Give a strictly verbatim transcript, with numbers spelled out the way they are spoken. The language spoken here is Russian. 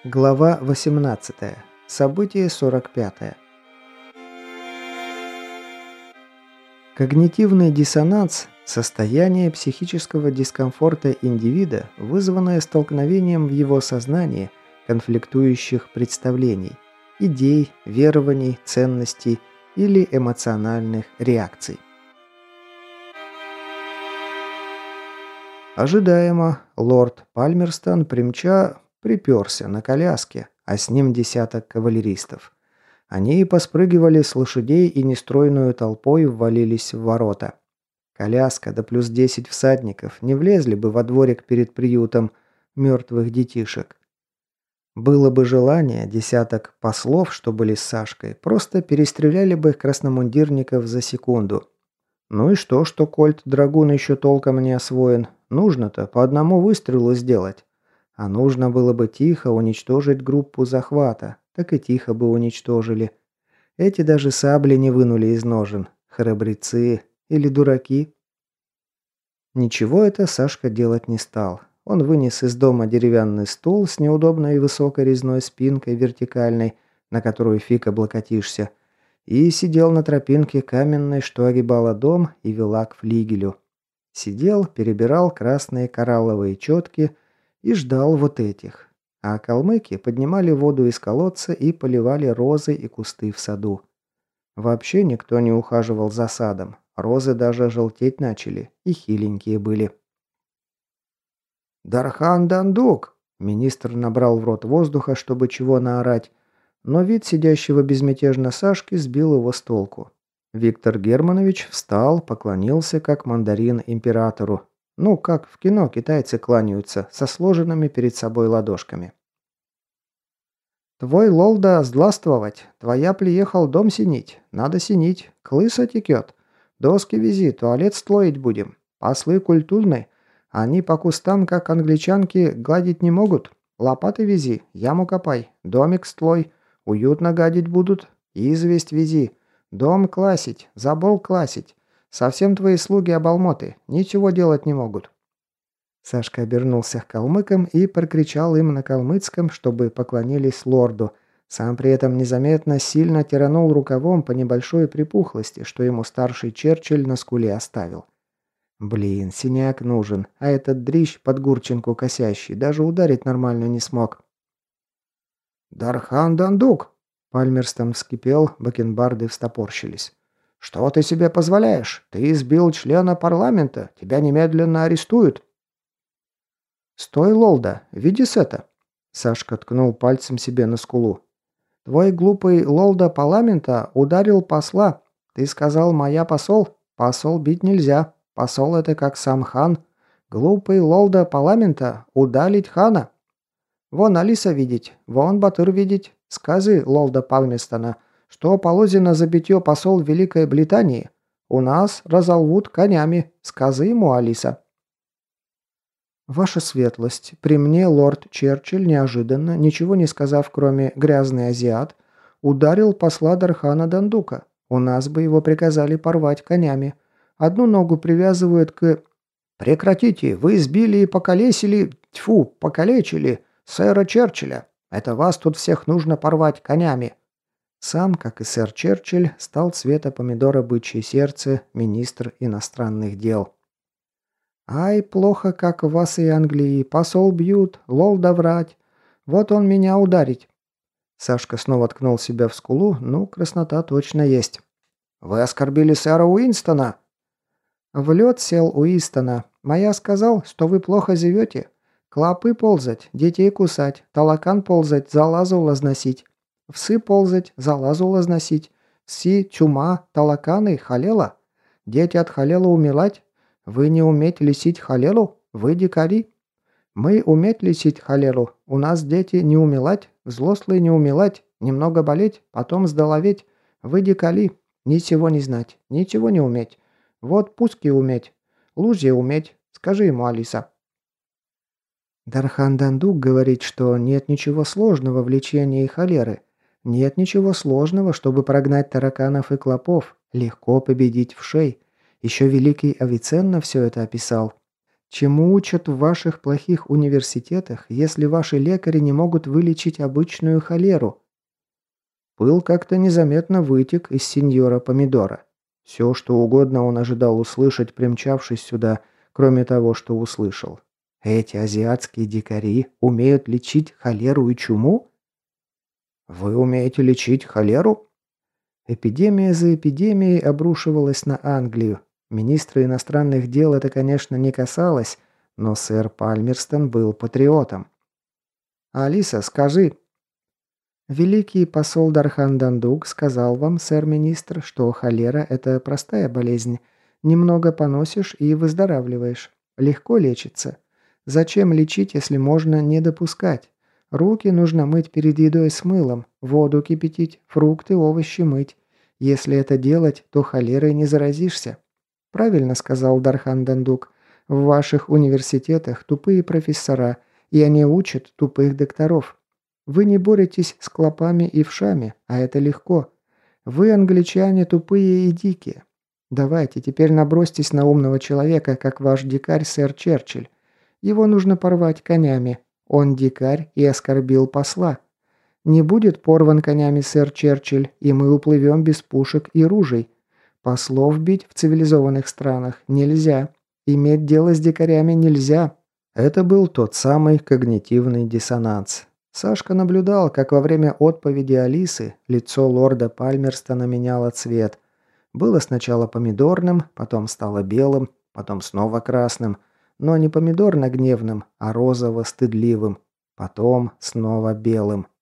Глава восемнадцатая. Событие сорок пятое. Когнитивный диссонанс – состояние психического дискомфорта индивида, вызванное столкновением в его сознании конфликтующих представлений, идей, верований, ценностей или эмоциональных реакций. Ожидаемо, лорд Пальмерстон примча приперся на коляске, а с ним десяток кавалеристов. Они поспрыгивали с лошадей и нестройную толпой ввалились в ворота. Коляска да плюс десять всадников не влезли бы во дворик перед приютом мертвых детишек. Было бы желание, десяток послов, что были с Сашкой, просто перестреляли бы красномундирников за секунду. Ну и что, что кольт-драгун еще толком не освоен? Нужно-то по одному выстрелу сделать. А нужно было бы тихо уничтожить группу захвата, так и тихо бы уничтожили. Эти даже сабли не вынули из ножен. Храбрецы или дураки? Ничего это Сашка делать не стал. Он вынес из дома деревянный стул с неудобной высокой резной спинкой вертикальной, на которую фиг облокотишься, и сидел на тропинке каменной, что огибала дом и вела к флигелю. Сидел, перебирал красные коралловые четки и ждал вот этих. А калмыки поднимали воду из колодца и поливали розы и кусты в саду. Вообще никто не ухаживал за садом. Розы даже желтеть начали, и хиленькие были. «Дархан Дандук!» Министр набрал в рот воздуха, чтобы чего наорать, но вид сидящего безмятежно Сашки сбил его с толку. Виктор Германович встал, поклонился, как мандарин императору. Ну, как в кино китайцы кланяются, со сложенными перед собой ладошками. «Твой лолда зластвовать, твоя приехал дом синить, надо синить, клыса текет, доски вези, туалет строить будем, послы культурные, они по кустам, как англичанки, гладить не могут, лопаты вези, яму копай, домик строй, уютно гадить будут, известь вези, дом класить, забор класить. Совсем твои слуги обалмоты, ничего делать не могут». Сашка обернулся к калмыкам и прокричал им на калмыцком, чтобы поклонились лорду. Сам при этом незаметно сильно тиранул рукавом по небольшой припухлости, что ему старший Черчилль на скуле оставил. Блин, синяк нужен, а этот дрищ под Гурченку косящий даже ударить нормально не смог. «Дархан Дандук!» Пальмерстон вскипел, бакенбарды встопорщились. «Что ты себе позволяешь? Ты избил члена парламента. Тебя немедленно арестуют». «Стой, Лолда, видишь это?» Сашка ткнул пальцем себе на скулу. «Твой глупый Лолда парламента ударил посла. Ты сказал, моя посол? Посол бить нельзя. Посол это как сам хан. Глупый Лолда парламента удалить хана. Вон Алиса видеть, вон Батыр видеть. Скажи, Лолда Пальмерстона, что положено за битье посол Великой Британии. У нас разолвут конями. Скажи ему, Алиса». «Ваша светлость, при мне лорд Черчилль неожиданно, ничего не сказав, кроме «грязный азиат», ударил посла Дархана Дандука. У нас бы его приказали порвать конями. Одну ногу привязывают к...» «Прекратите! Вы избили и поколесили... Тьфу, покалечили сэра Черчилля. Это вас тут всех нужно порвать конями». Сам, как и сэр Черчилль, стал цвета помидора бычье сердце, министр иностранных дел. «Ай, плохо, как в вас и Англии. Посол бьют, лолда врать. Вот он меня ударить». Сашка снова ткнул себя в скулу, ну, краснота точно есть. «Вы оскорбили сэра Уинстона?» «В лед сел Уинстона. Моя сказал, что вы плохо зевете. Клопы ползать, детей кусать, талакан ползать, залазу лазносить. Всы ползать, залазу лазносить. Си, чума, талаканы, халела. Дети от халела умирать. Вы не уметь лисить халелу? Вы дикари? Мы уметь лисить халелу. У нас дети не умилать, взрослые не умилать, немного болеть, потом сдоловеть. Вы дикари. Ничего не знать, ничего не уметь. Вот пуски уметь, лужья уметь. Скажи ему, Алиса». Дархан Дандук говорит, что нет ничего сложного в лечении холеры. Нет ничего сложного, чтобы прогнать тараканов и клопов, легко победить вшей. Еще великий Авиценна все это описал. Чему учат в ваших плохих университетах, если ваши лекари не могут вылечить обычную холеру? Пыл как-то незаметно вытек из сеньора Помидора. Все, что угодно он ожидал услышать, примчавшись сюда, кроме того, что услышал. Эти азиатские дикари умеют лечить холеру и чуму? Вы умеете лечить холеру? Эпидемия за эпидемией обрушивалась на Англию. Министра иностранных дел это, конечно, не касалось, но сэр Пальмерстон был патриотом. «Алиса, скажи...» «Великий посол Дархан Дандук сказал вам, сэр-министр, что холера – это простая болезнь. Немного поносишь и выздоравливаешь. Легко лечится. Зачем лечить, если можно не допускать? Руки нужно мыть перед едой с мылом, воду кипятить, фрукты, овощи мыть. Если это делать, то холерой не заразишься. Правильно сказал Дархан Дандук. В ваших университетах тупые профессора, и они учат тупых докторов. Вы не боретесь с клопами и вшами, а это легко. Вы, англичане, тупые и дикие. Давайте теперь набросьтесь на умного человека, как ваш дикарь сэр Черчилль. Его нужно порвать конями. Он дикарь и оскорбил посла. Не будет порван конями сэр Черчилль, и мы уплывем без пушек и ружей. Послов бить в цивилизованных странах нельзя. Иметь дело с дикарями нельзя. Это был тот самый когнитивный диссонанс. Сашка наблюдал, как во время отповеди Алисы лицо лорда Пальмерстона меняло цвет. Было сначала помидорным, потом стало белым, потом снова красным, но не помидорно-гневным, а розово-стыдливым, потом снова белым.